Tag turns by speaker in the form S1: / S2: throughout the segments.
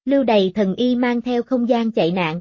S1: Lưu Đày thần y mang theo không gian chạy nạn.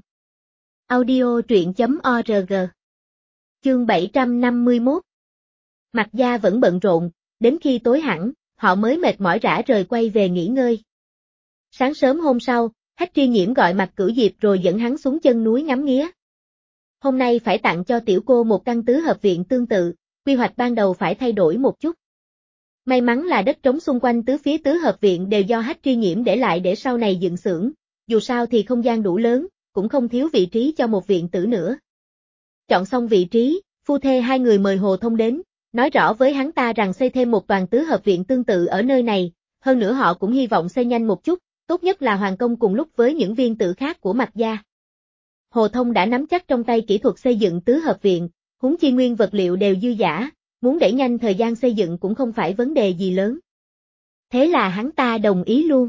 S1: Audio truyện.org. Chương 751. Mạc Gia vẫn bận rộn, đến khi tối hẳn, họ mới mệt mỏi rã rời quay về nghỉ ngơi. Sáng sớm hôm sau, Hách Tri Nhiễm gọi Mạc Cửu Diệp rồi dẫn hắn xuống chân núi ngắm nghía. Hôm nay phải tặng cho tiểu cô một căn tứ hợp viện tương tự, quy hoạch ban đầu phải thay đổi một chút. May mắn là đất trống xung quanh tứ phía tứ hợp viện đều do Hách Tri Nhiễm để lại để sau này dựng xưởng, dù sao thì không gian đủ lớn, cũng không thiếu vị trí cho một viện tử nữa. Chọn xong vị trí, phu thê hai người mời Hồ Thông đến, nói rõ với hắn ta rằng xây thêm một toàn tứ hợp viện tương tự ở nơi này, hơn nữa họ cũng hy vọng xây nhanh một chút, tốt nhất là hoàn công cùng lúc với những viên tự khác của Mạc Gia. Hồ Thông đã nắm chắc trong tay kỹ thuật xây dựng tứ hợp viện, huống chi nguyên vật liệu đều dư dả, muốn đẩy nhanh thời gian xây dựng cũng không phải vấn đề gì lớn. Thế là hắn ta đồng ý luôn.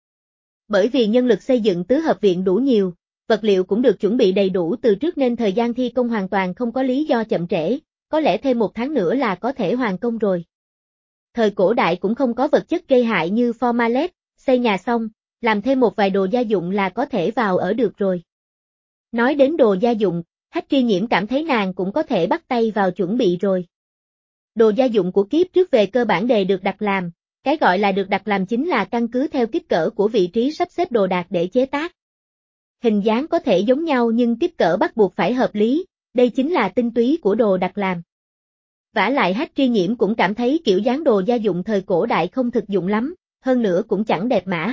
S1: Bởi vì nhân lực xây dựng tứ hợp viện đủ nhiều, vật liệu cũng được chuẩn bị đầy đủ từ trước nên thời gian thi công hoàn toàn không có lý do chậm trễ, có lẽ thêm một tháng nữa là có thể hoàn công rồi. Thời cổ đại cũng không có vật chất gây hại như formaldehyde, xây nhà xong, làm thêm một vài đồ gia dụng là có thể vào ở được rồi. Nói đến đồ gia dụng, Hách Tri Nhiễm cảm thấy nàng cũng có thể bắt tay vào chuẩn bị rồi. Đồ gia dụng của kiếp trước về cơ bản đều được đặt làm, cái gọi là được đặt làm chính là căn cứ theo kích cỡ của vị trí sắp xếp đồ đạc để chế tác. Hình dáng có thể giống nhau nhưng kích cỡ bắt buộc phải hợp lý, đây chính là tinh túy của đồ đặt làm. Vả lại Hách Tri Nhiễm cũng cảm thấy kiểu dáng đồ gia dụng thời cổ đại không thực dụng lắm, hơn nữa cũng chẳng đẹp mã.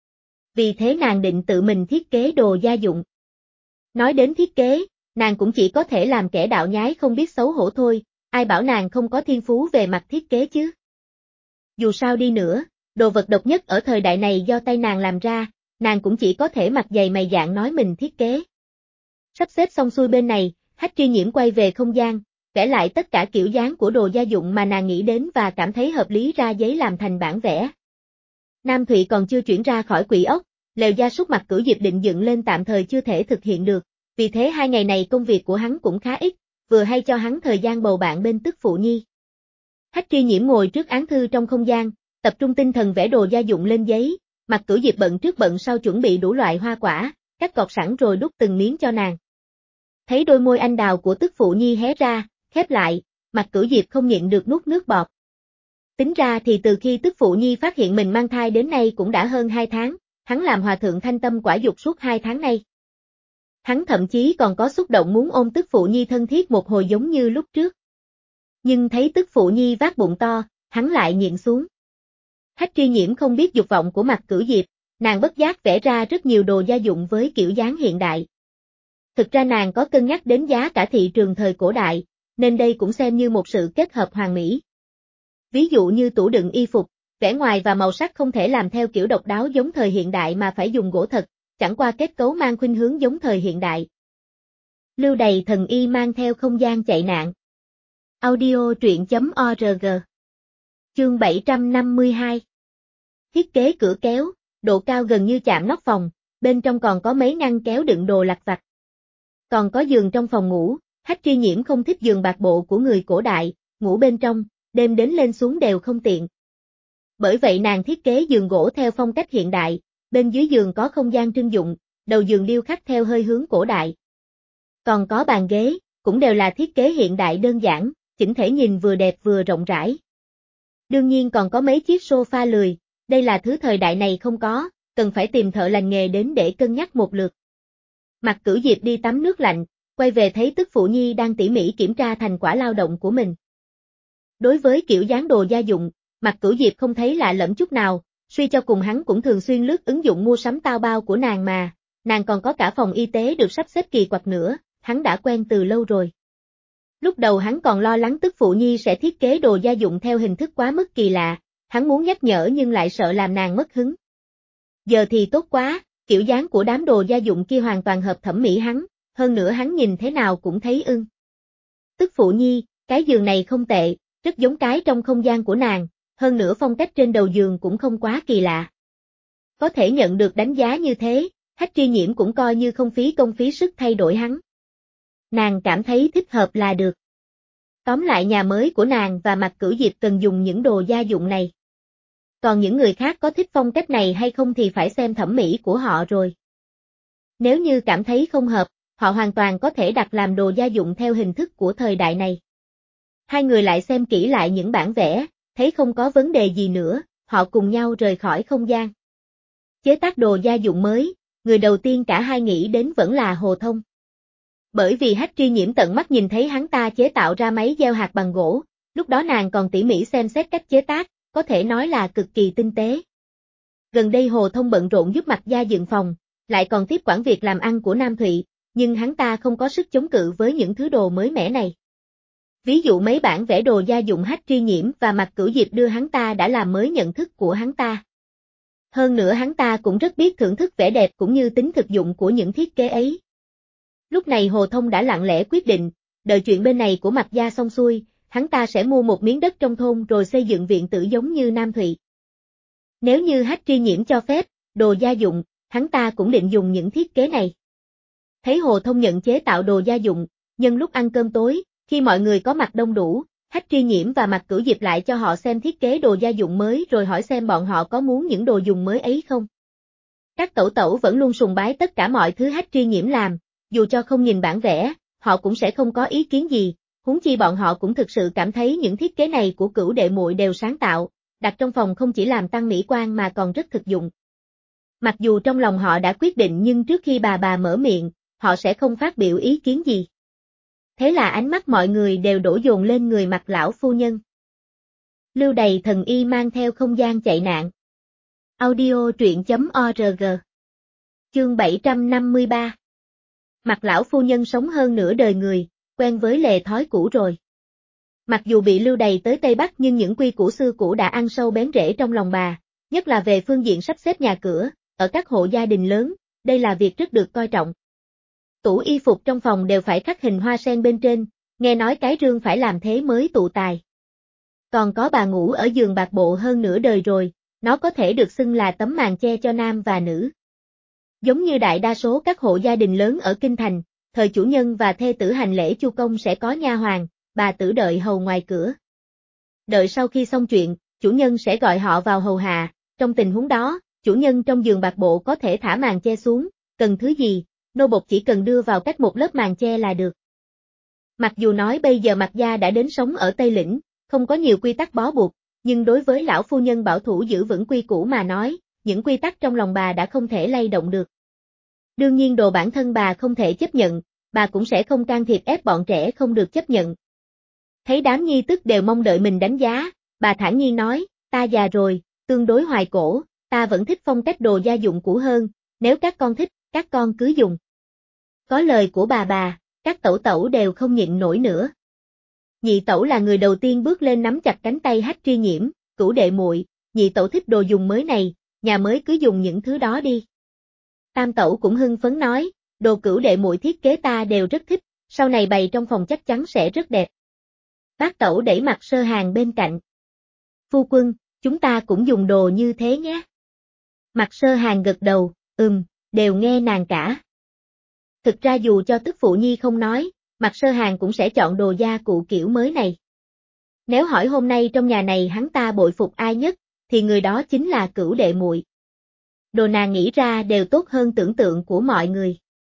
S1: Vì thế nàng định tự mình thiết kế đồ gia dụng. Nói đến thiết kế, nàng cũng chỉ có thể làm kẻ đạo nhái không biết xấu hổ thôi, ai bảo nàng không có thiên phú về mặt thiết kế chứ. Dù sao đi nữa, đồ vật độc nhất ở thời đại này do tay nàng làm ra, nàng cũng chỉ có thể mặt dày mày dạn nói mình thiết kế. Sắp xếp xong xuôi bên này, Hách Tri Nhiễm quay về không gian, vẽ lại tất cả kiểu dáng của đồ gia dụng mà nàng nghĩ đến và cảm thấy hợp lý ra giấy làm thành bản vẽ. Nam Thụy còn chưa chuyển ra khỏi Quỷ Ốc, lều gia súc Mạc Cửu Diệp định dựng lên tạm thời chưa thể thực hiện được, vì thế 2 ngày này công việc của hắn cũng khá ít, vừa hay cho hắn thời gian bầu bạn bên tức phụ nhi. Hách Tri Nhiễm ngồi trước án thư trong không gian, tập trung tinh thần vẽ đồ gia dụng lên giấy, Mạc Cửu Diệp bận trước bận sau chuẩn bị đủ loại hoa quả, cắt gọt sẵn rồi đút từng miếng cho nàng. Thấy đôi môi anh đào của tức phụ nhi hé ra, khép lại, Mạc Cửu Diệp không nhịn được nuốt nước bọt. Tính ra thì từ khi tức phụ nhi phát hiện mình mang thai đến nay cũng đã hơn 2 tháng, hắn làm hòa thượng thanh tâm quả dục suốt 2 tháng nay. Hắn thậm chí còn có xúc động muốn ôm tức phụ nhi thân thiết một hồi giống như lúc trước. Nhưng thấy tức phụ nhi vác bụng to, hắn lại nhịn xuống. Hách Tri Nhiễm không biết dục vọng của Mạc Cửu Diệp, nàng bất giác vẽ ra rất nhiều đồ gia dụng với kiểu dáng hiện đại. Thực ra nàng có cân nhắc đến giá cả thị trường thời cổ đại, nên đây cũng xem như một sự kết hợp hoàn mỹ. Ví dụ như tủ đựng y phục, vẻ ngoài và màu sắc không thể làm theo kiểu độc đáo giống thời hiện đại mà phải dùng gỗ thật, chẳng qua kết cấu mang khuynh hướng giống thời hiện đại. Lưu Đày thần y mang theo không gian chạy nạn. Audio truyện.org. Chương 752. Thiết kế cửa kéo, độ cao gần như chạm nóc phòng, bên trong còn có mấy ngăn kéo đựng đồ lặt vặt. Còn có giường trong phòng ngủ, Hách Tri Nhiễm không thích giường bạt bộ của người cổ đại, ngủ bên trong, đêm đến lên xuống đều không tiện. Bởi vậy nàng thiết kế giường gỗ theo phong cách hiện đại, bên dưới giường có không gian trưng dụng, đầu giường điêu khắc theo hơi hướng cổ đại. Còn có bàn ghế, cũng đều là thiết kế hiện đại đơn giản, chỉnh thể nhìn vừa đẹp vừa rộng rãi. Đương nhiên còn có mấy chiếc sofa lười, đây là thứ thời đại này không có, cần phải tìm thợ lành nghề đến để cân nhắc một lượt. Mạc Cửu Diệp đi tắm nước lạnh, quay về thấy tức phụ nhi đang tỉ mỉ kiểm tra thành quả lao động của mình. Đối với kiểu dáng đồ gia dụng, Mạc Cửu Diệp không thấy lạ lẫm chút nào, suy cho cùng hắn cũng thường xuyên lướt ứng dụng mua sắm tao bao của nàng mà, nàng còn có cả phòng y tế được sắp xếp kỳ quặc nữa, hắn đã quen từ lâu rồi. Lúc đầu hắn còn lo lắng tức phụ nhi sẽ thiết kế đồ gia dụng theo hình thức quá mức kỳ lạ, hắn muốn nhắc nhở nhưng lại sợ làm nàng mất hứng. Giờ thì tốt quá, kiểu dáng của đám đồ gia dụng kia hoàn toàn hợp thẩm mỹ hắn, hơn nữa hắn nhìn thế nào cũng thấy ưng. Tức phụ nhi, cái giường này không tệ, rất giống cái trong không gian của nàng, hơn nữa phong cách trên đầu giường cũng không quá kỳ lạ. Có thể nhận được đánh giá như thế, Hách Tri Nhiễm cũng coi như không phí công phí sức thay đổi hắn. Nàng cảm thấy thích hợp là được. Tóm lại nhà mới của nàng và Mạc Cửu Diệp cần dùng những đồ gia dụng này. Còn những người khác có thích phong cách này hay không thì phải xem thẩm mỹ của họ rồi. Nếu như cảm thấy không hợp, họ hoàn toàn có thể đặt làm đồ gia dụng theo hình thức của thời đại này. Hai người lại xem kỹ lại những bản vẽ, thấy không có vấn đề gì nữa, họ cùng nhau rời khỏi không gian. Chế tác đồ gia dụng mới, người đầu tiên cả hai nghĩ đến vẫn là Hồ Thông. Bởi vì Hách Tri Nhiễm tận mắt nhìn thấy hắn ta chế tạo ra máy gieo hạt bằng gỗ, lúc đó nàng còn tỉ mỉ xem xét cách chế tác, có thể nói là cực kỳ tinh tế. Gần đây Hồ Thông bận rộn giúp Mạc Gia dựng phòng, lại còn tiếp quản việc làm ăn của Nam Thụy, nhưng hắn ta không có sức chống cự với những thứ đồ mới mẻ này. Ví dụ mấy bản vẽ đồ gia dụng Hách Tri Nhiễm và Mạc Cửu Diệp đưa hắn ta đã làm mới nhận thức của hắn ta. Hơn nữa hắn ta cũng rất biết thưởng thức vẻ đẹp cũng như tính thực dụng của những thiết kế ấy. Lúc này Hồ Thông đã lặng lẽ quyết định, đợi chuyện bên này của Mạc Gia xong xuôi, hắn ta sẽ mua một miếng đất trong thôn rồi xây dựng viện tử giống như Nam Thụy. Nếu như Hách Tri Nhiễm cho phép, đồ gia dụng, hắn ta cũng định dùng những thiết kế này. Thấy Hồ Thông nhận chế tạo đồ gia dụng, nhân lúc ăn cơm tối, khi mọi người có mặt đông đủ, Hách Tri Nhiễm và Mạc Cửu Diệp lại cho họ xem thiết kế đồ gia dụng mới rồi hỏi xem bọn họ có muốn những đồ dùng mới ấy không. Các tẩu tẩu vẫn luôn sùng bái tất cả mọi thứ Hách Tri Nhiễm làm, dù cho không nhìn bản vẽ, họ cũng sẽ không có ý kiến gì, huống chi bọn họ cũng thực sự cảm thấy những thiết kế này của Cửu đệ muội đều sáng tạo, đặt trong phòng không chỉ làm tăng mỹ quan mà còn rất thực dụng. Mặc dù trong lòng họ đã quyết định nhưng trước khi bà mở miệng, họ sẽ không phát biểu ý kiến gì. Thế là ánh mắt mọi người đều đổ dồn lên người Mạc lão phu nhân. Lưu Đày thần y mang theo không gian chạy nạn. Audio truyện.org. Chương 753. Mạc lão phu nhân sống hơn nửa đời người, quen với lề thói cũ rồi. Mặc dù bị lưu đày tới Tây Bắc nhưng những quy củ xưa cũ đã ăn sâu bén rễ trong lòng bà, nhất là về phương diện sắp xếp nhà cửa, ở các hộ gia đình lớn, đây là việc rất được coi trọng. Tủ y phục trong phòng đều phải khắc hình hoa sen bên trên, nghe nói cái rương phải làm thế mới tụ tài. Còn có bà ngủ ở giường bạc bộ hơn nửa đời rồi, nó có thể được xưng là tấm màn che cho nam và nữ. Giống như đại đa số các hộ gia đình lớn ở Kinh Thành, thời chủ nhân và thê tử hành lễ chu công sẽ có nha hoàn, bà tử đợi hầu ngoài cửa. Đợi sau khi xong chuyện, chủ nhân sẽ gọi họ vào hầu hạ, trong tình huống đó, chủ nhân trong giường bạc bộ có thể thả màn che xuống, cần thứ gì, nô bộc chỉ cần đưa vào cách một lớp màn che là được. Mặc dù nói bây giờ Mạc Gia đã đến sống ở Tây Lĩnh, không có nhiều quy tắc bó buộc, nhưng đối với lão phu nhân bảo thủ giữ vững quy củ mà nói, những quy tắc trong lòng bà đã không thể lay động được. Đương nhiên đồ bản thân bà không thể chấp nhận, bà cũng sẽ không can thiệp ép bọn trẻ không được chấp nhận. Thấy đám nhi tức đều mong đợi mình đánh giá, bà thản nhiên nói, ta già rồi, tương đối hoài cổ, ta vẫn thích phong cách đồ gia dụng cũ hơn, nếu các con thích, các con cứ dùng. Có lời của bà, các tẩu tẩu đều không nhịn nổi nữa. Nhị tẩu là người đầu tiên bước lên nắm chặt cánh tay Hách Tri Nhiễm, Cửu đệ muội, nhị tẩu thích đồ dùng mới này, nhà mới cứ dùng những thứ đó đi. Tam tẩu cũng hưng phấn nói, đồ Cửu đệ muội thiết kế ta đều rất thích, sau này bày trong phòng chắc chắn sẽ rất đẹp. Bác tẩu đẩy Mạc Sơ Hàng bên cạnh. Phu quân, chúng ta cũng dùng đồ như thế nhé. Mạc Sơ Hàng gật đầu, đều nghe nàng cả. Thực ra dù cho tức phụ nhi không nói, Mạc Sơ Hàng cũng sẽ chọn đồ gia cụ kiểu mới này. Nếu hỏi hôm nay trong nhà này hắn ta bội phục ai nhất, thì người đó chính là Cửu đệ muội. Đồ nàng nghĩ ra đều tốt hơn tưởng tượng của mọi người.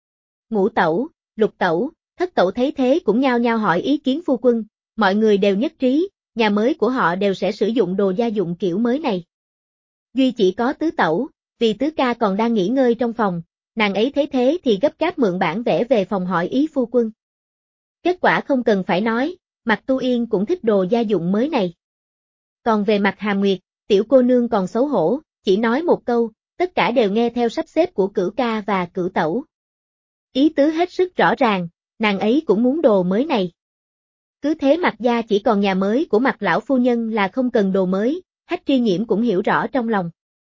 S1: Ngũ tẩu, lục tẩu, thất tẩu thấy thế cũng nhao nhao hỏi ý kiến phu quân, mọi người đều nhất trí, nhà mới của họ đều sẽ sử dụng đồ gia dụng kiểu mới này. Duy chỉ có tứ tẩu, vì tứ ca còn đang nghỉ ngơi trong phòng, nàng ấy thấy thế thì gấp gáp mượn bản vẽ về phòng hỏi ý phu quân. Kết quả không cần phải nói, Mạc Tu Yên cũng thích đồ gia dụng mới này. Còn về Mạc Hàm Nguyệt, tiểu cô nương còn xấu hổ, chỉ nói một câu, tất cả đều nghe theo sắp xếp của Cửu ca và Cửu tẩu. Ý tứ hết sức rõ ràng, nàng ấy cũng muốn đồ mới này. Cứ thế Mạc Gia chỉ còn nhà mới của Mạc lão phu nhân là không cần đồ mới, Hách Tri Nhiễm cũng hiểu rõ trong lòng.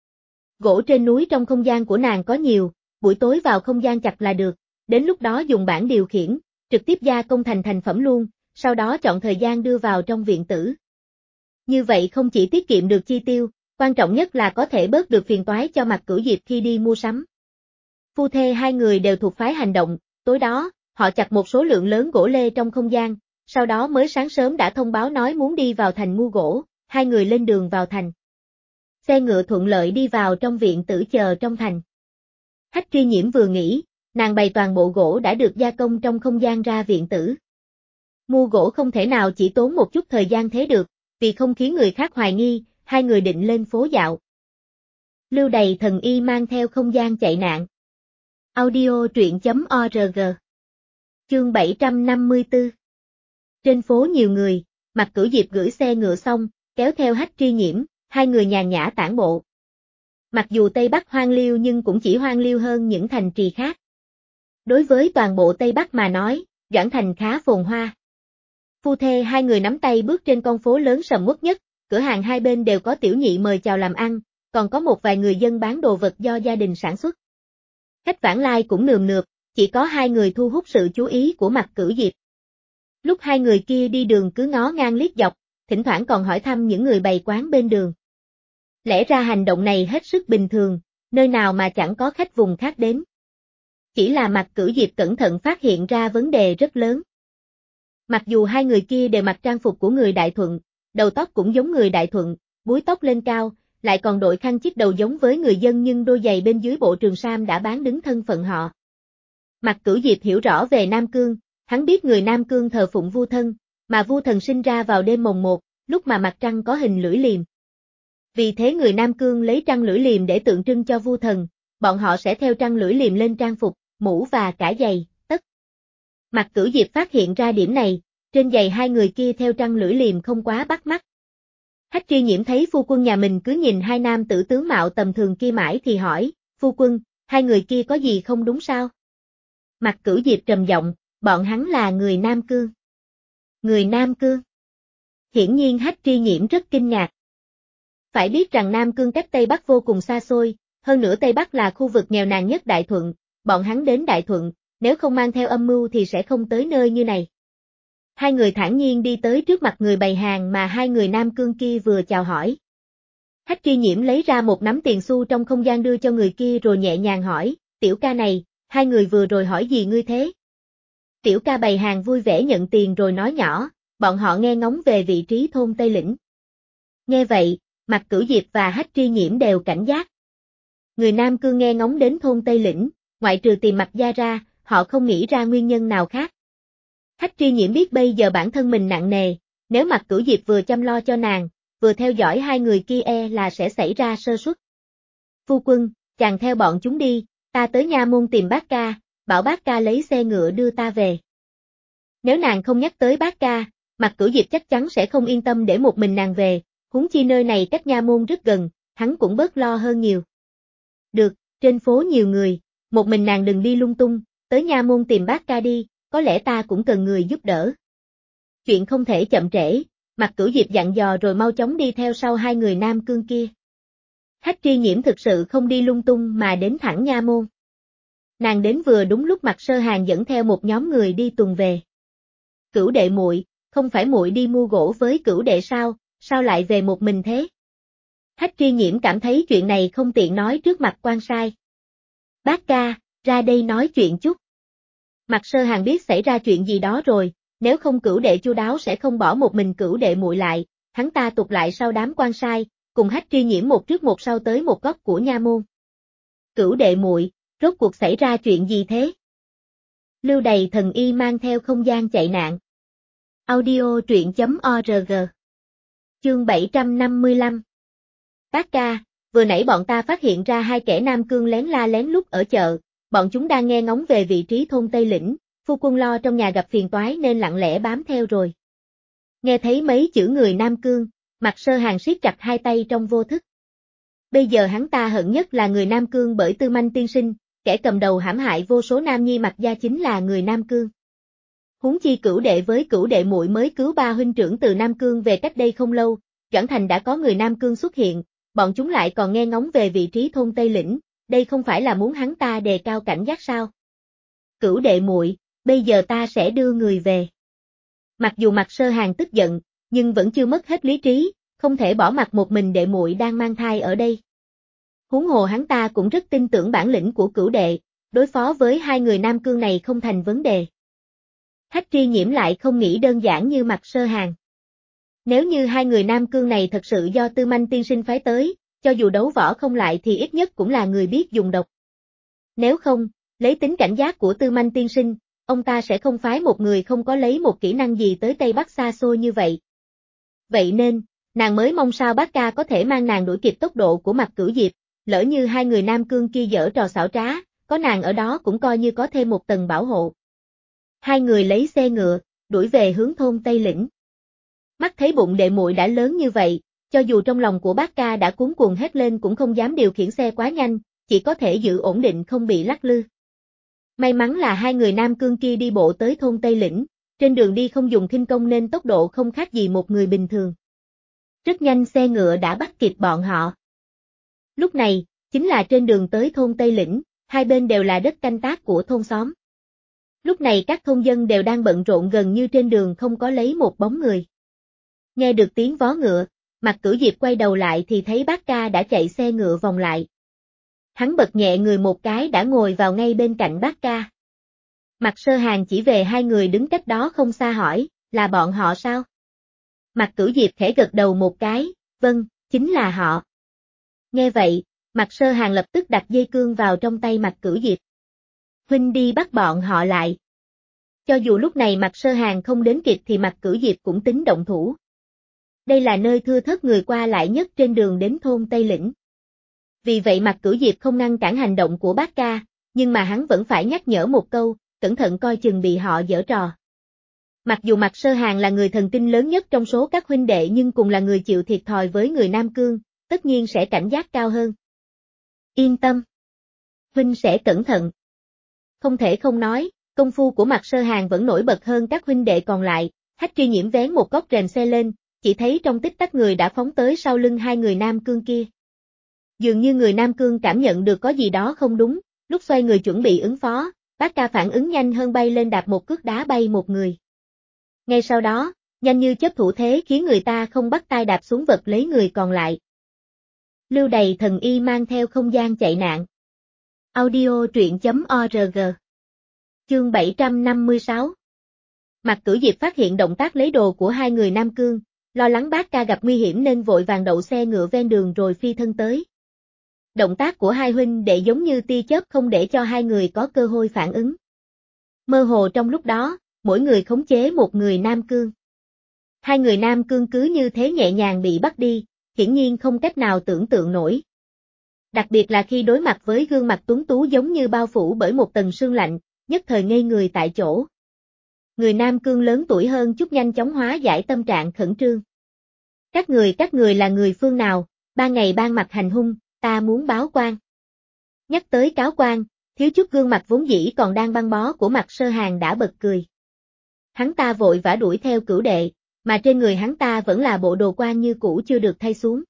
S1: Gỗ trên núi trong không gian của nàng có nhiều, buổi tối vào không gian chặt là được, đến lúc đó dùng bảng điều khiển, trực tiếp gia công thành thành phẩm luôn, sau đó chọn thời gian đưa vào trong viện tử. Như vậy không chỉ tiết kiệm được chi tiêu, quan trọng nhất là có thể bớt được phiền toái cho Mạc Cửu Diệp khi đi mua sắm. Phu thê hai người đều thuộc phái hành động, tối đó, họ chặt một số lượng lớn gỗ lê trong không gian, sau đó mới sáng sớm đã thông báo nói muốn đi vào thành mua gỗ, hai người lên đường vào thành. Xe ngựa thuận lợi đi vào trong viện tử chờ trong thành. Hách Tri Nhiễm vừa nghĩ, nàng bày toàn bộ gỗ đã được gia công trong không gian ra viện tử. Mua gỗ không thể nào chỉ tốn một chút thời gian thế được, vì không khiến người khác hoài nghi, hai người định lên phố dạo. Lưu Đày thần y mang theo không gian chạy nạn. Audio truyện.org. Chương 754. Trên phố nhiều người, Mạc Cửu Diệp gửi xe ngựa xong, kéo theo Hách Tri Nhiễm, hai người nhàn nhã tản bộ. Mặc dù Tây Bắc hoang liêu nhưng cũng chỉ hoang liêu hơn những thành trì khác. Đối với toàn bộ Tây Bắc mà nói, Doãn Thành khá phồn hoa. Phu thê hai người nắm tay bước trên con phố lớn sầm uất nhất, cửa hàng hai bên đều có tiểu nhị mời chào làm ăn, còn có một vài người dân bán đồ vật do gia đình sản xuất. Khách vãng lai cũng nườm nượp, chỉ có hai người thu hút sự chú ý của Mạc Cửu Diệp. Lúc hai người kia đi đường cứ ngó ngang liếc dọc, thỉnh thoảng còn hỏi thăm những người bày quán bên đường. Lẽ ra hành động này hết sức bình thường, nơi nào mà chẳng có khách vùng khác đến. Chỉ là Mạc Cửu Diệp cẩn thận phát hiện ra vấn đề rất lớn. Mặc dù hai người kia đều mặc trang phục của người Đại Thuận, đầu tóc cũng giống người Đại Thuận, búi tóc lên cao, lại còn đội khăn chít đầu giống với người dân nhưng đôi giày bên dưới bộ trường sam đã bán đứng thân phận họ. Mạc Cửu Diệp hiểu rõ về Nam Cương, hắn biết người Nam Cương thờ phụng Vu Thân, mà Vu Thần sinh ra vào đêm mồng 1, lúc mà mặt trăng có hình lưỡi liềm. Vì thế người Nam Cương lấy trăng lưỡi liềm để tượng trưng cho Vu Thần, bọn họ sẽ theo trăng lưỡi liềm lên trang phục, mũ và cả giày, tất. Mạc Cửu Diệp phát hiện ra điểm này, trên giày hai người kia theo trăng lưỡi liềm không quá bắt mắt. Hách Tri Nhiễm thấy phu quân nhà mình cứ nhìn hai nam tử tướng mạo tầm thường kia mãi thì hỏi, phu quân, hai người kia có gì không đúng sao? Mạc Cửu Diệp trầm giọng, bọn hắn là người Nam Cương. Người Nam Cương? Hiển nhiên Hách Tri Nhiễm rất kinh ngạc. Phải biết rằng Nam Cương cách Tây Bắc vô cùng xa xôi, hơn nữa Tây Bắc là khu vực nghèo nàn nhất Đại Thuận, bọn hắn đến Đại Thuận, nếu không mang theo âm mưu thì sẽ không tới nơi như này. Hai người thản nhiên đi tới trước mặt người bày hàng mà hai người Nam Cương kia vừa chào hỏi. Hách Tri Nhiễm lấy ra một nắm tiền xu trong không gian đưa cho người kia rồi nhẹ nhàng hỏi, tiểu ca này, hai người vừa rồi hỏi gì ngươi thế? Tiểu ca bày hàng vui vẻ nhận tiền rồi nói nhỏ, bọn họ nghe ngóng về vị trí thôn Tây Lĩnh. Nghe vậy, Mạc Cửu Diệp và Hách Tri Nhiễm đều cảnh giác. Người Nam Cương nghe ngóng đến thôn Tây Lĩnh, ngoại trừ tìm Mạc gia ra, họ không nghĩ ra nguyên nhân nào khác. Hách Tri Nhiễm biết bây giờ bản thân mình nặng nề, nếu Mạc Cửu Diệp vừa chăm lo cho nàng, vừa theo dõi hai người kia là sẽ xảy ra sơ suất. Phu quân, chàng theo bọn chúng đi, ta tới nha môn tìm bác ca, bảo bác ca lấy xe ngựa đưa ta về. Nếu nàng không nhắc tới bác ca, Mạc Cửu Diệp chắc chắn sẽ không yên tâm để một mình nàng về, huống chi nơi này cách nha môn rất gần, hắn cũng bớt lo hơn nhiều. Được, trên phố nhiều người, một mình nàng đừng đi lung tung, tới nha môn tìm bác ca đi, có lẽ ta cũng cần người giúp đỡ. Chuyện không thể chậm trễ, Mạc Cửu Diệp dặn dò rồi mau chóng đi theo sau hai người Nam Cương kia. Hách Tri Nhiễm thực sự không đi lung tung mà đến thẳng nha môn. Nàng đến vừa đúng lúc Mạc Sơ Hàn dẫn theo một nhóm người đi tuần về. Cửu đệ muội, không phải muội đi mua gỗ với Cửu đệ sao lại về một mình thế? Hách Tri Nhiễm cảm thấy chuyện này không tiện nói trước mặt quan sai. Bác ca, ra đây nói chuyện chút. Mạc Sơ Hàn biết xảy ra chuyện gì đó rồi, nếu không Cửu đệ chu đáo sẽ không bỏ một mình Cửu đệ muội lại, hắn ta tụt lại sau đám quan sai, cùng Hách Tri Nhiễm một trước một sau tới một góc của nha môn. Cửu đệ muội, rốt cuộc xảy ra chuyện gì thế? Lưu Đày thần y mang theo không gian chạy nạn. Audio truyện.org. Chương 755. Bác ca, vừa nãy bọn ta phát hiện ra hai kẻ Nam Cương lén la lén lút ở chợ, bọn chúng đang nghe ngóng về vị trí thôn Tây Lĩnh, phu quân lo trong nhà gặp phiền toái nên lặng lẽ bám theo rồi. Nghe thấy mấy chữ người Nam Cương, Mạc Sơ Hàn siết chặt hai tay trong vô thức. Bây giờ hắn ta hận nhất là người Nam Cương bởi Tư Manh tiên sinh, kẻ cầm đầu hãm hại vô số nam nhi Mạc gia chính là người Nam Cương. Huống chi Cửu đệ với Cửu đệ muội mới cứu ba huynh trưởng từ Nam Cương về cách đây không lâu, Doãn Thành đã có người Nam Cương xuất hiện, bọn chúng lại còn nghe ngóng về vị trí thôn Tây Lĩnh, đây không phải là muốn hắn ta đề cao cảnh giác sao? Cửu đệ muội, bây giờ ta sẽ đưa người về. Mặc dù Mạc Sơ Hàn tức giận, nhưng vẫn chưa mất hết lý trí, không thể bỏ mặc một mình đệ muội đang mang thai ở đây. Huống hồ hắn ta cũng rất tin tưởng bản lĩnh của Cửu đệ, đối phó với hai người Nam Cương này không thành vấn đề. Hách Tri Nhiễm lại không nghĩ đơn giản như Mạc Sơ Hàn. Nếu như hai người Nam Cương này thật sự do Tư Manh tiên sinh phái tới, cho dù đấu võ không lại thì ít nhất cũng là người biết dùng độc. Nếu không, lấy tính cảnh giác của Tư Manh tiên sinh, ông ta sẽ không phái một người không có lấy một kỹ năng gì tới Tây Bắc xa xôi như vậy. Vậy nên, nàng mới mong sao bác ca có thể mang nàng đuổi kịp tốc độ của Mạc Cửu Diệp, lỡ như hai người Nam Cương kia giở trò xảo trá, có nàng ở đó cũng coi như có thêm một tầng bảo hộ. Hai người lấy xe ngựa, đuổi về hướng thôn Tây Lĩnh. Mắt thấy bụng đệ muội đã lớn như vậy, cho dù trong lòng của bác ca đã cuống cuồng hét lên cũng không dám điều khiển xe quá nhanh, chỉ có thể giữ ổn định không bị lắc lư. May mắn là hai người Nam Cương kia đi bộ tới thôn Tây Lĩnh, trên đường đi không dùng khinh công nên tốc độ không khác gì một người bình thường. Rất nhanh xe ngựa đã bắt kịp bọn họ. Lúc này, chính là trên đường tới thôn Tây Lĩnh, hai bên đều là đất canh tác của thôn xóm. Lúc này các thôn dân đều đang bận rộn gần như trên đường không có lấy một bóng người. Nghe được tiếng vó ngựa, Mạc Cửu Diệp quay đầu lại thì thấy bác ca đã chạy xe ngựa vòng lại. Hắn bật nhẹ người một cái đã ngồi vào ngay bên cạnh bác ca. Mạc Sơ Hàng chỉ về hai người đứng cách đó không xa hỏi, là bọn họ sao? Mạc Cửu Diệp khẽ gật đầu một cái, vâng, chính là họ. Nghe vậy, Mạc Sơ Hàng lập tức đặt dây cương vào trong tay Mạc Cửu Diệp. Huynh đi bắt bọn họ lại. Cho dù lúc này Mạc Sơ Hàng không đến kịp thì Mạc Cửu Diệp cũng tính động thủ. Đây là nơi thưa thớt người qua lại nhất trên đường đến thôn Tây Lĩnh. Vì vậy Mạc Cửu Diệp không ngăn cản hành động của bác ca, nhưng mà hắn vẫn phải nhắc nhở một câu, cẩn thận coi chừng bị họ giở trò. Mặc dù Mạc Sơ Hàng là người thần kinh lớn nhất trong số các huynh đệ nhưng cùng là người chịu thiệt thòi với người Nam Cương, tất nhiên sẽ cảnh giác cao hơn. Yên tâm. Huynh sẽ cẩn thận. Không thể không nói, công phu của Mạc Sơ Hàng vẫn nổi bật hơn các huynh đệ còn lại, Hách Tri Nhiễm vén một góc rèm xe lên, chỉ thấy trong tích tắc người đã phóng tới sau lưng hai người Nam Cương kia. Dường như người Nam Cương cảm nhận được có gì đó không đúng, lúc xoay người chuẩn bị ứng phó, bác ca phản ứng nhanh hơn bay lên đạp một cước đá bay một người. Ngay sau đó, nhanh như chớp thủ thế khiến người ta không bắt tay đạp xuống vật lấy người còn lại. Lưu Đầy Thần Y mang theo không gian chạy nạn. Audio truyện.org. Chương 756. Mạc Cửu Diệp phát hiện động tác lấy đồ của hai người Nam Cương, lo lắng bác ca gặp nguy hiểm nên vội vàng đậu xe ngựa ven đường rồi phi thân tới. Động tác của hai huynh đệ giống như tia chớp không để cho hai người có cơ hội phản ứng. Mơ hồ trong lúc đó, mỗi người khống chế một người Nam Cương. Hai người Nam Cương cứ như thế nhẹ nhàng bị bắt đi, hiển nhiên không cách nào tưởng tượng nổi. Đặc biệt là khi đối mặt với gương mặt tuấn tú giống như bao phủ bởi một tầng sương lạnh, nhất thời ngây người tại chỗ. Người Nam Cương lớn tuổi hơn chút nhanh chóng hóa giải tâm trạng khẩn trương. Các người là người phương nào, ban ngày ban mặt hành hung, ta muốn báo quan. Nhắc tới cáo quan, thiếu chút gương mặt vốn dĩ còn đang băng bó của Mạc Sơ Hàng đã bật cười. Hắn ta vội vã đuổi theo Cửu đệ, mà trên người hắn ta vẫn là bộ đồ quan như cũ chưa được thay xuống.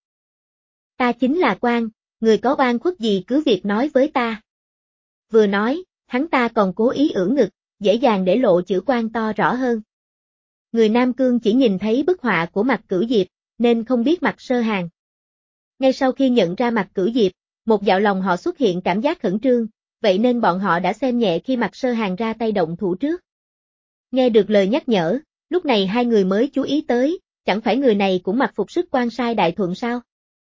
S1: Ta chính là quan, người có oan khuất gì cứ việc nói với ta. Vừa nói, hắn ta còn cố ý ưỡn ngực, dễ dàng để lộ chữ quan to rõ hơn. Người Nam Cương chỉ nhìn thấy bức họa của Mạc Cửu Diệp, nên không biết Mạc Sơ Hàng. Ngay sau khi nhận ra Mạc Cửu Diệp, một dạo lòng họ xuất hiện cảm giác khẩn trương, vậy nên bọn họ đã xem nhẹ khi Mạc Sơ Hàng ra tay động thủ trước. Nghe được lời nhắc nhở, lúc này hai người mới chú ý tới, chẳng phải người này cũng mặc phục sức quan sai đại thuận sao?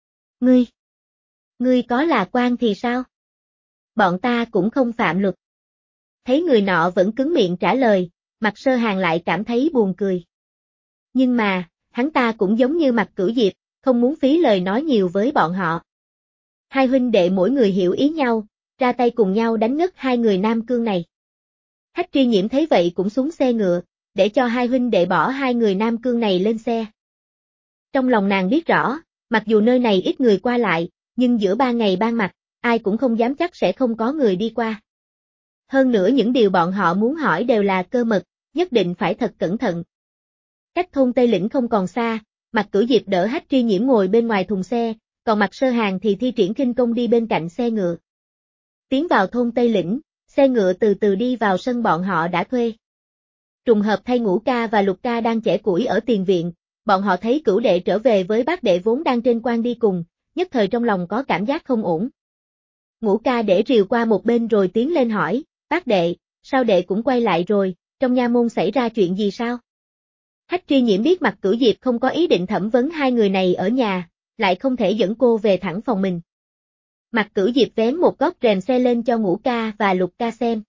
S1: Ngươi có là quan thì sao? Bọn ta cũng không phạm luật. Thấy người nọ vẫn cứng miệng trả lời, Mạc Sơ Hàng lại cảm thấy buồn cười. Nhưng mà, hắn ta cũng giống như Mạc Cửu Diệp, không muốn phí lời nói nhiều với bọn họ. Hai huynh đệ mỗi người hiểu ý nhau, ra tay cùng nhau đánh ngất hai người Nam Cương này. Hách Tri Nhiễm thấy vậy cũng xuống xe ngựa, để cho hai huynh đệ bỏ hai người Nam Cương này lên xe. Trong lòng nàng biết rõ, mặc dù nơi này ít người qua lại, nhưng giữa ban ngày ban mặt, ai cũng không dám chắc sẽ không có người đi qua. Hơn nữa những điều bọn họ muốn hỏi đều là cơ mật, nhất định phải thật cẩn thận. Cách thôn Tây Lĩnh không còn xa, Mạc Cửu Diệp đỡ Hách Tri Nhiễm ngồi bên ngoài thùng xe, còn Mạc Sơ Hàng thì thi triển khinh công đi bên cạnh xe ngựa. Tiến vào thôn Tây Lĩnh, xe ngựa từ từ đi vào sân bọn họ đã thuê. Trùng hợp thay Ngũ ca và Lục ca đang chẻ củi ở tiền viện, bọn họ thấy Cửu đệ trở về với bác đệ vốn đang trên quan đi cùng, nhất thời trong lòng có cảm giác không ổn. Ngũ ca để rìu qua một bên rồi tiến lên hỏi, bác đệ, sao đệ cũng quay lại rồi, trong nha môn xảy ra chuyện gì sao? Hách Tri Nhiễm biết Mạc Cửu Diệp không có ý định thẩm vấn hai người này ở nhà, lại không thể dẫn cô về thẳng phòng mình. Mạc Cửu Diệp vén một góc rèm xe lên cho Ngũ Ca và Lục Ca xem.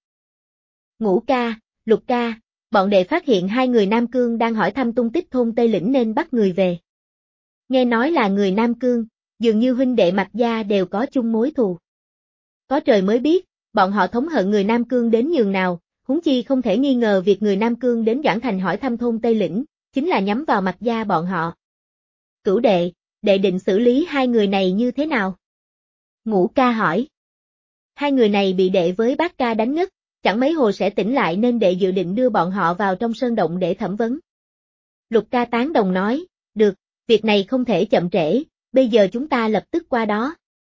S1: Ngũ Ca, Lục Ca, bọn đệ phát hiện hai người Nam Cương đang hỏi thăm tung tích thôn Tây Lĩnh nên bắt người về. Nghe nói là người Nam Cương, dường như huynh đệ Mạc gia đều có chung mối thù. Có trời mới biết, bọn họ thống hận người Nam Cương đến nhường nào, huống chi không thể nghi ngờ việc người Nam Cương đến Doãn Thành hỏi thăm thôn Tây Lĩnh, chính là nhắm vào Mạc gia bọn họ. Cửu đệ, đệ định xử lý hai người này như thế nào? Ngũ Ca hỏi. Hai người này bị đệ với Bác Ca đánh ngất, chẳng mấy hồi sẽ tỉnh lại nên đệ dự định đưa bọn họ vào trong sơn động để thẩm vấn. Lục Ca tán đồng nói, được, việc này không thể chậm trễ, bây giờ chúng ta lập tức qua đó.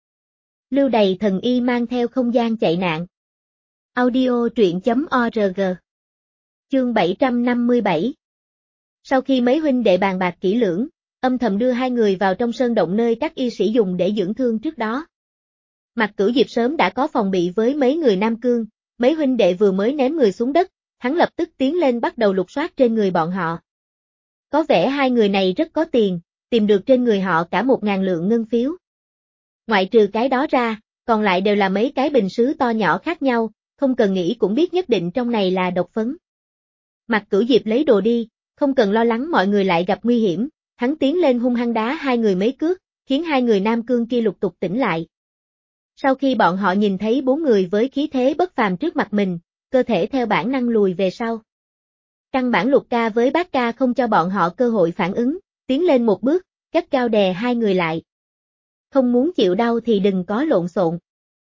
S1: Lưu Đày thần y mang theo không gian chạy nạn. Audio truyện.org. Chương 757. Sau khi mấy huynh đệ bàn bạc kỹ lưỡng, âm thầm đưa hai người vào trong sơn động nơi các y sĩ dùng để dưỡng thương trước đó. Mạc Cửu Diệp sớm đã có phòng bị với mấy người Nam Cương, mấy huynh đệ vừa mới ném người xuống đất, hắn lập tức tiến lên bắt đầu lục soát trên người bọn họ. Có vẻ hai người này rất có tiền, tìm được trên người họ cả 1.000 lượng ngân phiếu. Ngoại trừ cái đó ra, còn lại đều là mấy cái bình sứ to nhỏ khác nhau, không cần nghĩ cũng biết nhất định trong này là độc phấn. Mạc Cửu Diệp lấy đồ đi, không cần lo lắng mọi người lại gặp nguy hiểm, hắn tiến lên hung hăng đá hai người mấy cước, khiến hai người Nam Cương kia lục tục tỉnh lại. Sau khi bọn họ nhìn thấy 4 người với khí thế bất phàm trước mặt mình, cơ thể theo bản năng lùi về sau. Căn bản Lục Ca với Bác Ca không cho bọn họ cơ hội phản ứng, tiến lên một bước, gắt gao đè hai người lại. Không muốn chịu đau thì đừng có lộn xộn.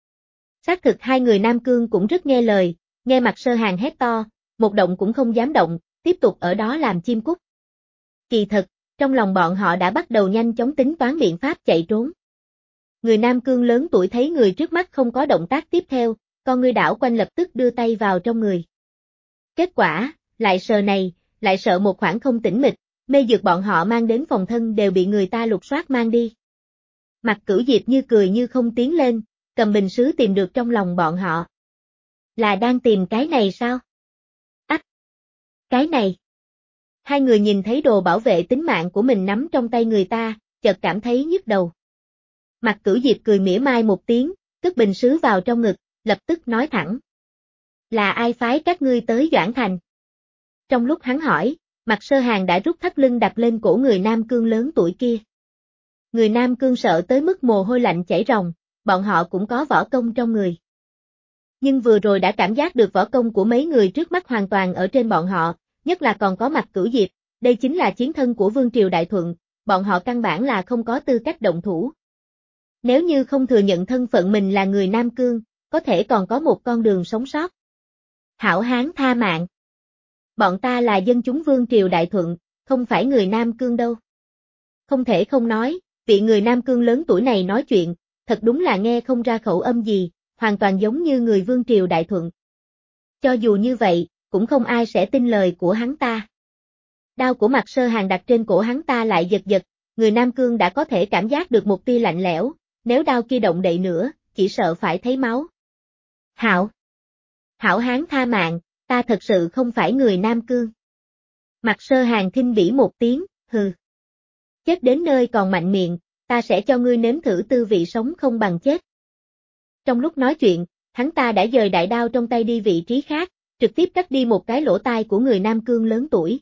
S1: Xác thực hai người Nam Cương cũng rất nghe lời, nghe Mạc Sơ Hàng hét to, một động cũng không dám động, tiếp tục ở đó làm chim cút. Kỳ thật, trong lòng bọn họ đã bắt đầu nhanh chóng tính toán biện pháp chạy trốn. Người Nam Cương lớn tuổi thấy người trước mắt không có động tác tiếp theo, con ngươi đảo quanh lập tức đưa tay vào trong người. Kết quả, lại sờ này, lại sợ một khoảng không tĩnh mịch, mê dược bọn họ mang đến phòng thân đều bị người ta lục soát mang đi. Mạc Cửu Diệp như cười như không tiến lên, cầm bình sứ tìm được trong lòng bọn họ. Là đang tìm cái này sao? Ách! Cái này! Hai người nhìn thấy đồ bảo vệ tính mạng của mình nắm trong tay người ta, chợt cảm thấy nhức đầu. Mạc Cửu Diệp cười mỉa mai một tiếng, cất bình sứ vào trong ngực, lập tức nói thẳng. Là ai phái các ngươi tới Doãn Thành? Trong lúc hắn hỏi, Mạc Sơ Hàng đã rút thắt lưng đặt lên cổ người Nam Cương lớn tuổi kia. Người Nam Cương sợ tới mức mồ hôi lạnh chảy ròng, bọn họ cũng có võ công trong người. Nhưng vừa rồi đã cảm giác được võ công của mấy người trước mắt hoàn toàn ở trên bọn họ, nhất là còn có Mạc Cửu Diệp, đây chính là chiến thân của Vương Triều Đại Thuận, bọn họ căn bản là không có tư cách động thủ. Nếu như không thừa nhận thân phận mình là người Nam Cương, có thể còn có một con đường sống sót. Hảo hán tha mạng. Bọn ta là dân chúng Vương Triều Đại Thuận, không phải người Nam Cương đâu. Không thể không nói, vị người Nam Cương lớn tuổi này nói chuyện, thật đúng là nghe không ra khẩu âm gì, hoàn toàn giống như người Vương Triều Đại Thuận. Cho dù như vậy, cũng không ai sẽ tin lời của hắn ta. Đao của Mạc Sơ Hàng đặt trên cổ hắn ta lại giật giật, người Nam Cương đã có thể cảm giác được một tia lạnh lẽo, nếu đao kia động đậy nữa, chỉ sợ phải thấy máu. Hảo hán tha mạng, ta thật sự không phải người Nam Cương. Mạc Sơ Hàng khinh bỉ một tiếng, hừ. Chết đến nơi còn mạnh miệng, ta sẽ cho ngươi nếm thử tư vị sống không bằng chết. Trong lúc nói chuyện, hắn ta đã dời đại đao trong tay đi vị trí khác, trực tiếp cắt đi một cái lỗ tai của người Nam Cương lớn tuổi.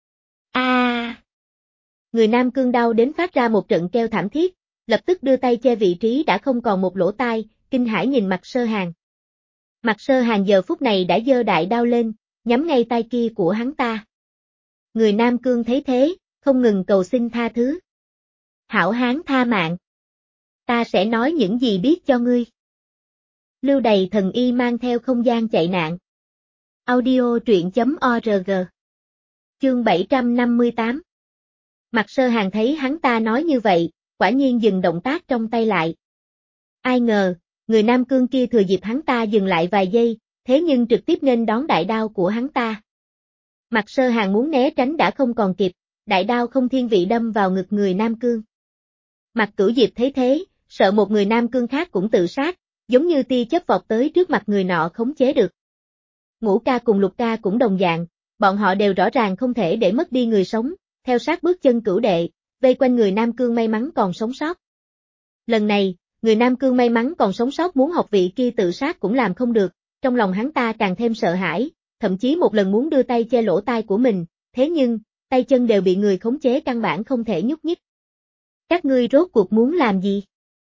S1: Người Nam Cương đau đến phát ra một trận kêu thảm thiết, lập tức đưa tay che vị trí đã không còn một lỗ tai, kinh hãi nhìn Mạc Sơ Hàng. Mạc Sơ Hàng giờ phút này đã giơ đại đao lên, nhắm ngay tay kia của hắn ta. Người Nam Cương thấy thế, không ngừng cầu xin tha thứ. Hảo hán tha mạng. Ta sẽ nói những gì biết cho ngươi. Lưu Đày thần y mang theo không gian chạy nạn. Audio truyện.org. Chương 758. Mạc Sơ Hàng thấy hắn ta nói như vậy, quả nhiên dừng động tác trong tay lại. Ai ngờ, người Nam Cương kia thừa dịp hắn ta dừng lại vài giây, thế nhưng trực tiếp nên đón đại đao của hắn ta. Mạc Sơ Hàng muốn né tránh đã không còn kịp, đại đao không thiên vị đâm vào ngực người Nam Cương. Mạc Cửu Diệp thấy thế, sợ một người Nam Cương khác cũng tự sát, giống như tia chớp vọt tới trước mặt người nọ khống chế được. Ngũ Ca cùng Lục Ca cũng đồng dạng, bọn họ đều rõ ràng không thể để mất đi người sống, theo sát bước chân Cửu đệ, vây quanh người Nam Cương may mắn còn sống sót. Lần này, người Nam Cương may mắn còn sống sót muốn học vị kia tự sát cũng làm không được, trong lòng hắn ta càng thêm sợ hãi, thậm chí một lần muốn đưa tay che lỗ tai của mình, thế nhưng, tay chân đều bị người khống chế căn bản không thể nhúc nhích. Các ngươi rốt cuộc muốn làm gì?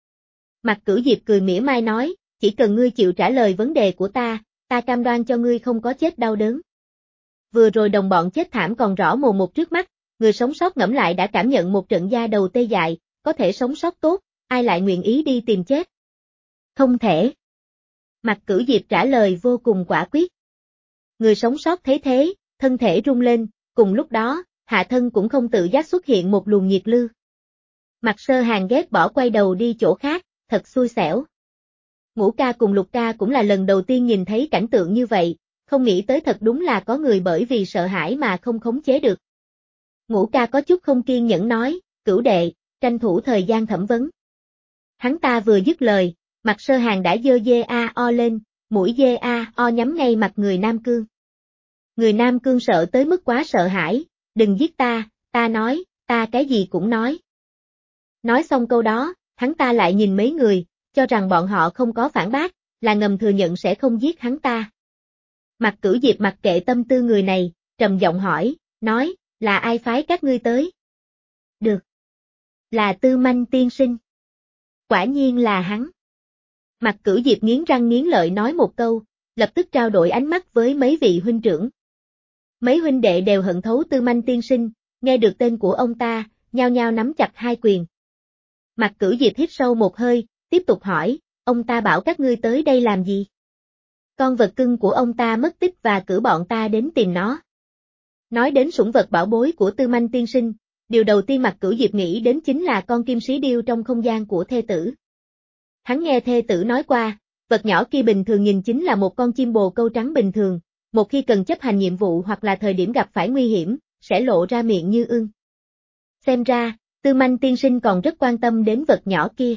S1: Mạc Cửu Diệp cười mỉa mai nói, chỉ cần ngươi chịu trả lời vấn đề của ta cam đoan cho ngươi không có chết đau đớn. Vừa rồi đồng bọn chết thảm còn rõ mồn một trước mắt, người sống sót ngẫm lại đã cảm nhận một trận da đầu tê dại, có thể sống sót tốt, ai lại nguyện ý đi tìm chết? Không thể. Mạc Cửu Diệp trả lời vô cùng quả quyết. Người sống sót thấy thế, thân thể rung lên, cùng lúc đó, hạ thân cũng không tự giác xuất hiện một luồng nhiệt lưu. Mạc Sơ Hàn ghét bỏ quay đầu đi chỗ khác, thật xui xẻo. Ngũ ca cùng Lục ca cũng là lần đầu tiên nhìn thấy cảnh tượng như vậy, không nghĩ tới thật đúng là có người bởi vì sợ hãi mà không khống chế được. Ngũ ca có chút không kiên nhẫn nói, Cửu đệ, tranh thủ thời gian thẩm vấn. Hắn ta vừa dứt lời, Mạc Sơ Hàn đã giơ GAO lên, mũi GAO nhắm ngay mặt người Nam Cương. Người Nam Cương sợ tới mức quá sợ hãi, đừng giết ta nói, ta cái gì cũng nói. Nói xong câu đó, hắn ta lại nhìn mấy người, cho rằng bọn họ không có phản bác, là ngầm thừa nhận sẽ không giết hắn ta. Mạc Cửu Diệp mặc kệ tâm tư người này, trầm giọng hỏi, nói, là ai phái các ngươi tới? Được. Là Tư Manh tiên sinh. Quả nhiên là hắn. Mạc Cửu Diệp nghiến răng nghiến lợi nói một câu, lập tức trao đổi ánh mắt với mấy vị huynh trưởng. Mấy huynh đệ đều hận thấu Tư Manh tiên sinh, nghe được tên của ông ta, nhao nhao nắm chặt hai quyền. Mạc Cửu Diệp hít sâu một hơi, tiếp tục hỏi, ông ta bảo các ngươi tới đây làm gì? Con vật cưng của ông ta mất tích và cử bọn ta đến tìm nó. Nói đến sủng vật bảo bối của Tư Manh tiên sinh, điều đầu tiên Mạc Cửu Diệp nghĩ đến chính là con kim sĩ điêu trong không gian của thê tử. Hắn nghe thê tử nói qua, vật nhỏ kia bình thường nhìn chính là một con chim bồ câu trắng bình thường, một khi cần chấp hành nhiệm vụ hoặc là thời điểm gặp phải nguy hiểm, sẽ lộ ra miệng như ưng. Xem ra, Tư Manh tiên sinh còn rất quan tâm đến vật nhỏ kia.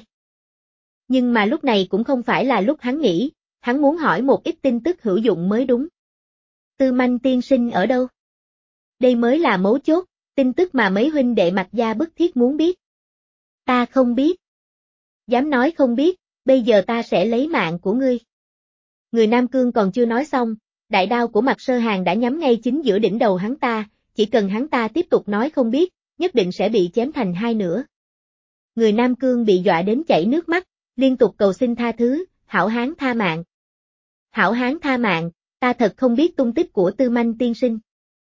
S1: Nhưng mà lúc này cũng không phải là lúc hắn nghĩ, hắn muốn hỏi một ít tin tức hữu dụng mới đúng. Tư Manh tiên sinh ở đâu? Đây mới là mấu chốt, tin tức mà mấy huynh đệ Mạc gia bức thiết muốn biết. Ta không biết. Dám nói không biết, bây giờ ta sẽ lấy mạng của ngươi. Người Nam Cương còn chưa nói xong, đại đao của Mạc Sơ Hàn đã nhắm ngay chính giữa đỉnh đầu hắn ta, chỉ cần hắn ta tiếp tục nói không biết, nhất định sẽ bị chém thành hai nửa. Người Nam Cương bị dọa đến chảy nước mắt, liên tục cầu xin tha thứ, hảo hán tha mạng. Hảo hán tha mạng, ta thật không biết tung tích của Tư Manh tiên sinh.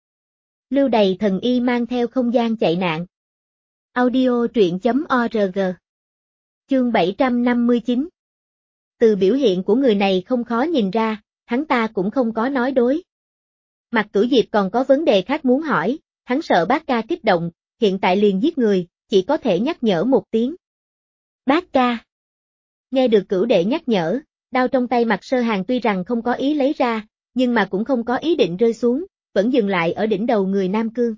S1: Lưu Đầy thần y mang theo không gian chạy nạn. Audio truyện.org. Chương 759. Từ biểu hiện của người này không khó nhìn ra, hắn ta cũng không có nói dối. Mạc Cửu Diệp còn có vấn đề khác muốn hỏi, hắn sợ Bác Ca kích động, hiện tại liền giết người, chỉ có thể nhắc nhở một tiếng. Bác Ca. Nghe được Cửu đệ nhắc nhở, đao trong tay Mạc Sơ Hàn tuy rằng không có ý lấy ra, nhưng mà cũng không có ý định rơi xuống, vẫn dừng lại ở đỉnh đầu người Nam Cương.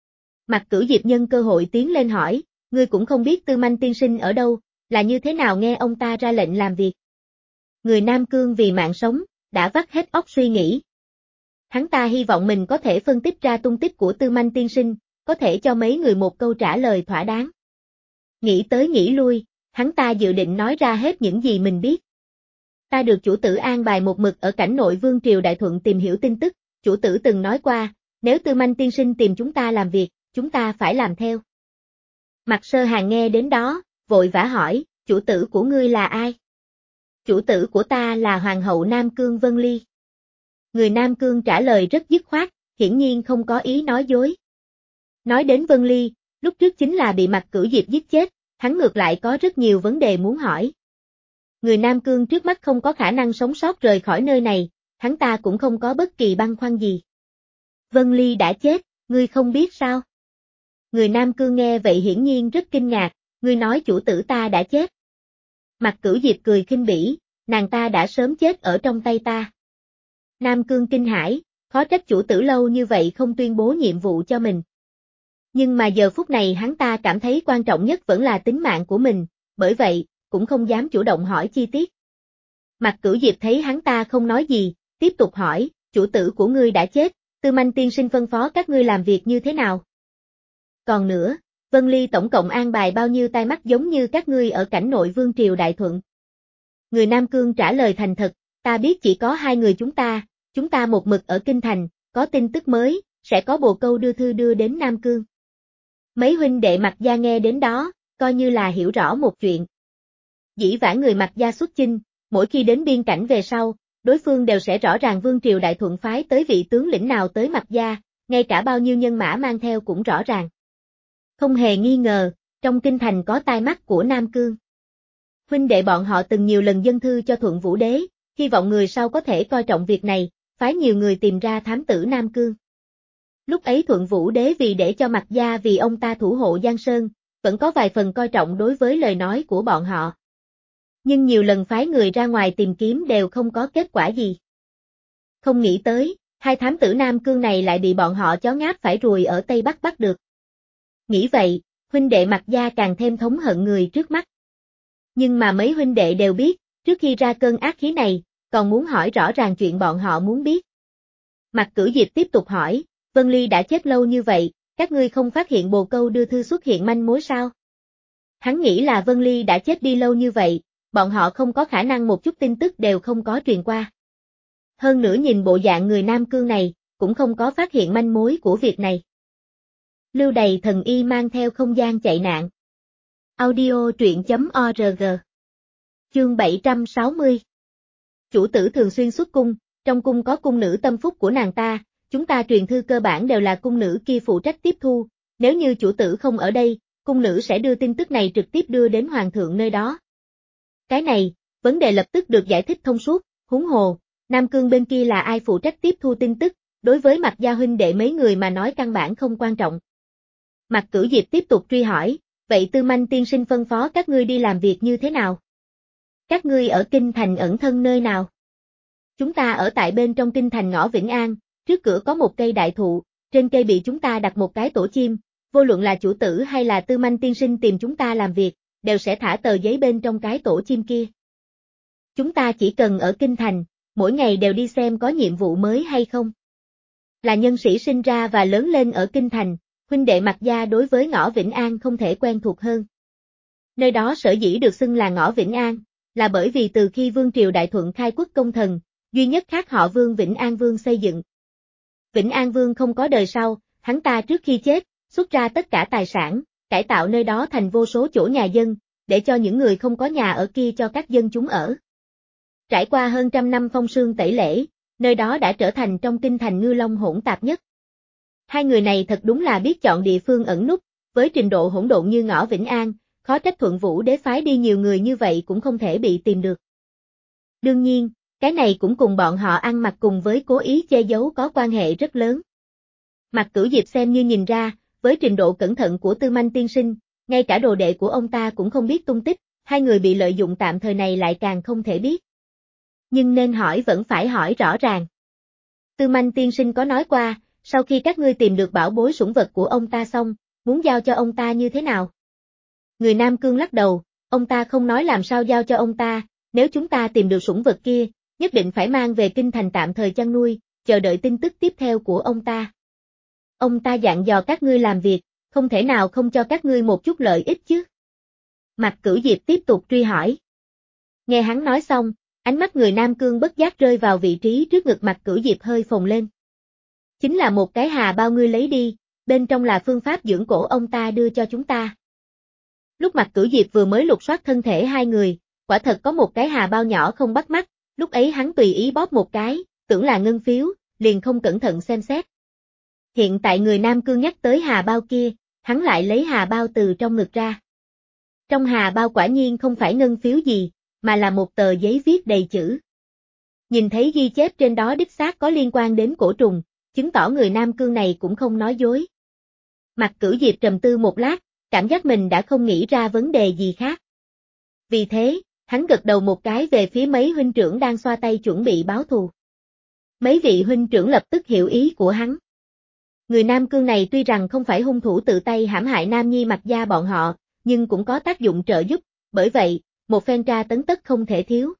S1: Mạc Cửu Diệp nhân cơ hội tiến lên hỏi, ngươi cũng không biết Tư Manh tiên sinh ở đâu, là như thế nào nghe ông ta ra lệnh làm việc. Người Nam Cương vì mạng sống, đã vắt hết óc suy nghĩ. Hắn ta hy vọng mình có thể phân tích ra tung tích của Tư Manh tiên sinh, có thể cho mấy người một câu trả lời thỏa đáng. Nghĩ tới nghĩ lui, hắn ta dự định nói ra hết những gì mình biết. Ta được chủ tử an bài một mực ở cảnh nội Vương Triều Đại Thuận tìm hiểu tin tức, chủ tử từng nói qua, nếu Tư Manh tiên sinh tìm chúng ta làm việc, chúng ta phải làm theo. Mạc Sơ Hàn nghe đến đó, vội vã hỏi, chủ tử của ngươi là ai? Chủ tử của ta là Hoàng hậu Nam Cương Vân Ly. Người Nam Cương trả lời rất dứt khoát, hiển nhiên không có ý nói dối. Nói đến Vân Ly, lúc trước chính là bị Mạc Cửu Diệp giết chết, hắn ngược lại có rất nhiều vấn đề muốn hỏi. Người Nam Cương trước mắt không có khả năng sống sót rời khỏi nơi này, hắn ta cũng không có bất kỳ băn khoăn gì. Vân Ly đã chết, ngươi không biết sao? Người Nam Cương nghe vậy hiển nhiên rất kinh ngạc, ngươi nói chủ tử ta đã chết. Mạc Cửu Diệp cười khinh bỉ, nàng ta đã sớm chết ở trong tay ta. Nam Cương kinh hãi, khó trách chủ tử lâu như vậy không tuyên bố nhiệm vụ cho mình. Nhưng mà giờ phút này hắn ta cảm thấy quan trọng nhất vẫn là tính mạng của mình, bởi vậy, cũng không dám chủ động hỏi chi tiết. Mạc Cửu Diệp thấy hắn ta không nói gì, tiếp tục hỏi, chủ tử của ngươi đã chết, Tư Manh tiên sinh phân phó các ngươi làm việc như thế nào? Còn nữa, Vân Ly tổng cộng an bài bao nhiêu tai mắt giống như các ngươi ở cảnh nội vương triều Đại Thuận? Người Nam Cương trả lời thành thật, ta biết chỉ có 2 người chúng ta một mực ở Kinh Thành, có tin tức mới, sẽ có bồ câu đưa thư đưa đến Nam Cương. Mấy huynh đệ Mạc Gia nghe đến đó, coi như là hiểu rõ một chuyện. Dĩ vãng người Mạc Gia xuất chinh, mỗi khi đến biên cảnh về sau, đối phương đều sẽ rõ ràng vương triều Đại Thuận phái tới vị tướng lĩnh nào tới Mạc Gia, ngay cả bao nhiêu nhân mã mang theo cũng rõ ràng. Không hề nghi ngờ, trong Kinh Thành có tai mắt của Nam Cương. Huynh đệ bọn họ từng nhiều lần dâng thư cho Thuận Vũ Đế, hy vọng người sau có thể coi trọng việc này, phái nhiều người tìm ra thám tử Nam Cương. Lúc ấy Thuận Vũ Đế vì để cho Mạc Gia vì ông ta thủ hộ Giang Sơn, vẫn có vài phần coi trọng đối với lời nói của bọn họ. Nhưng nhiều lần phái người ra ngoài tìm kiếm đều không có kết quả gì. Không nghĩ tới, 2 thám tử Nam Cương này lại bị bọn họ chó ngáp phải ruồi ở Tây Bắc bắt được. Nghĩ vậy, huynh đệ Mạc Gia càng thêm thống hận người trước mắt. Nhưng mà mấy huynh đệ đều biết, trước khi ra cơn ác khí này, còn muốn hỏi rõ ràng chuyện bọn họ muốn biết. Mạc Cửu Diệp tiếp tục hỏi, Vân Ly đã chết lâu như vậy, các ngươi không phát hiện bồ câu đưa thư xuất hiện manh mối sao? Hắn nghĩ là Vân Ly đã chết đi lâu như vậy, bọn họ không có khả năng một chút tin tức đều không có truyền qua. Hơn nữa nhìn bộ dạng người Nam Cương này, cũng không có phát hiện manh mối của việc này. Lưu Đầy Thần Y mang theo không gian chạy nạn. Audio truyện.org. Chương 760. Chủ tử thường xuyên xuất cung, trong cung có cung nữ tâm phúc của nàng ta, chúng ta truyền thư cơ bản đều là cung nữ kia phụ trách tiếp thu, nếu như chủ tử không ở đây, cung nữ sẽ đưa tin tức này trực tiếp đưa đến hoàng thượng nơi đó. Cái này, vấn đề lập tức được giải thích thông suốt, huống hồ, Nam Cương bên kia là ai phụ trách tiếp thu tin tức, đối với Mạc Gia huynh đệ mấy người mà nói căn bản không quan trọng. Mạc Cửu Diệp tiếp tục truy hỏi, vậy Tư Manh tiên sinh phân phó các ngươi đi làm việc như thế nào? Các ngươi ở Kinh Thành ẩn thân nơi nào? Chúng ta ở tại bên trong Kinh Thành ngõ Vĩnh An, trước cửa có một cây đại thụ, trên cây bị chúng ta đặt một cái tổ chim, vô luận là chủ tử hay là Tư Manh tiên sinh tìm chúng ta làm việc, đều sẽ thả tờ giấy bên trong cái tổ chim kia. Chúng ta chỉ cần ở Kinh Thành, mỗi ngày đều đi xem có nhiệm vụ mới hay không. Là nhân sĩ sinh ra và lớn lên ở Kinh Thành, huynh đệ Mạc Gia đối với ngõ Vĩnh An không thể quen thuộc hơn. Nơi đó sở dĩ được xưng là ngõ Vĩnh An, là bởi vì từ khi Vương triều Đại Thuận khai quốc công thần, duy nhất khác họ Vương Vĩnh An Vương xây dựng. Vĩnh An Vương không có đời sau, hắn ta trước khi chết, xuất ra tất cả tài sản, cải tạo nơi đó thành vô số chỗ nhà dân, để cho những người không có nhà ở kia cho các dân chúng ở. Trải qua hơn 100 năm phong sương tẩy lễ, nơi đó đã trở thành trong Kinh Thành ngư long hỗn tạp nhất. 2 người này thật đúng là biết chọn địa phương ẩn núp, với trình độ hỗn độn như ngõ Vĩnh An, khó trách Thuận Vũ Đế phái đi nhiều người như vậy cũng không thể bị tìm được. Đương nhiên, cái này cũng cùng bọn họ ăn mặc cùng với cố ý che giấu có quan hệ rất lớn. Mạc Cửu Diệp xem như nhìn ra, với trình độ cẩn thận của Tư Manh tiên sinh, ngay cả đồ đệ của ông ta cũng không biết tung tích, 2 người bị lợi dụng tạm thời này lại càng không thể biết. Nhưng nên hỏi vẫn phải hỏi rõ ràng. Tư Manh tiên sinh có nói qua, sau khi các ngươi tìm được bảo bối sủng vật của ông ta xong, muốn giao cho ông ta như thế nào? Người Nam Cương lắc đầu, ông ta không nói làm sao giao cho ông ta, nếu chúng ta tìm được sủng vật kia, nhất định phải mang về Kinh Thành tạm thời chăn nuôi, chờ đợi tin tức tiếp theo của ông ta. Ông ta dặn dò các ngươi làm việc, không thể nào không cho các ngươi một chút lợi ích chứ. Mạc Cửu Diệp tiếp tục truy hỏi. Nghe hắn nói xong, ánh mắt người Nam Cương bất giác rơi vào vị trí trước ngực Mạc Cửu Diệp hơi phồng lên. Chính là một cái hà bao ngươi lấy đi, bên trong là phương pháp dưỡng cổ ông ta đưa cho chúng ta. Lúc Mạc Cửu Diệp vừa mới lục soát thân thể 2 người, quả thật có một cái hà bao nhỏ không bắt mắt, lúc ấy hắn tùy ý bóp một cái, tưởng là ngân phiếu, liền không cẩn thận xem xét. Hiện tại người Nam Cương nhắc tới hà bao kia, hắn lại lấy hà bao từ trong ngực ra. Trong hà bao quả nhiên không phải ngân phiếu gì, mà là một tờ giấy viết đầy chữ. Nhìn thấy ghi chép trên đó đích xác có liên quan đến cổ trùng, chứng tỏ người Nam Cương này cũng không nói dối. Mạc Cửu Diệp trầm tư một lát, cảm giác mình đã không nghĩ ra vấn đề gì khác. Vì thế, hắn gật đầu một cái về phía mấy huynh trưởng đang xoa tay chuẩn bị báo thù. Mấy vị huynh trưởng lập tức hiểu ý của hắn. Người Nam Cương này tuy rằng không phải hung thủ tự tay hãm hại Nam Nhi Mạc Gia bọn họ, nhưng cũng có tác dụng trợ giúp, bởi vậy, một phen tra tấn tất không thể thiếu.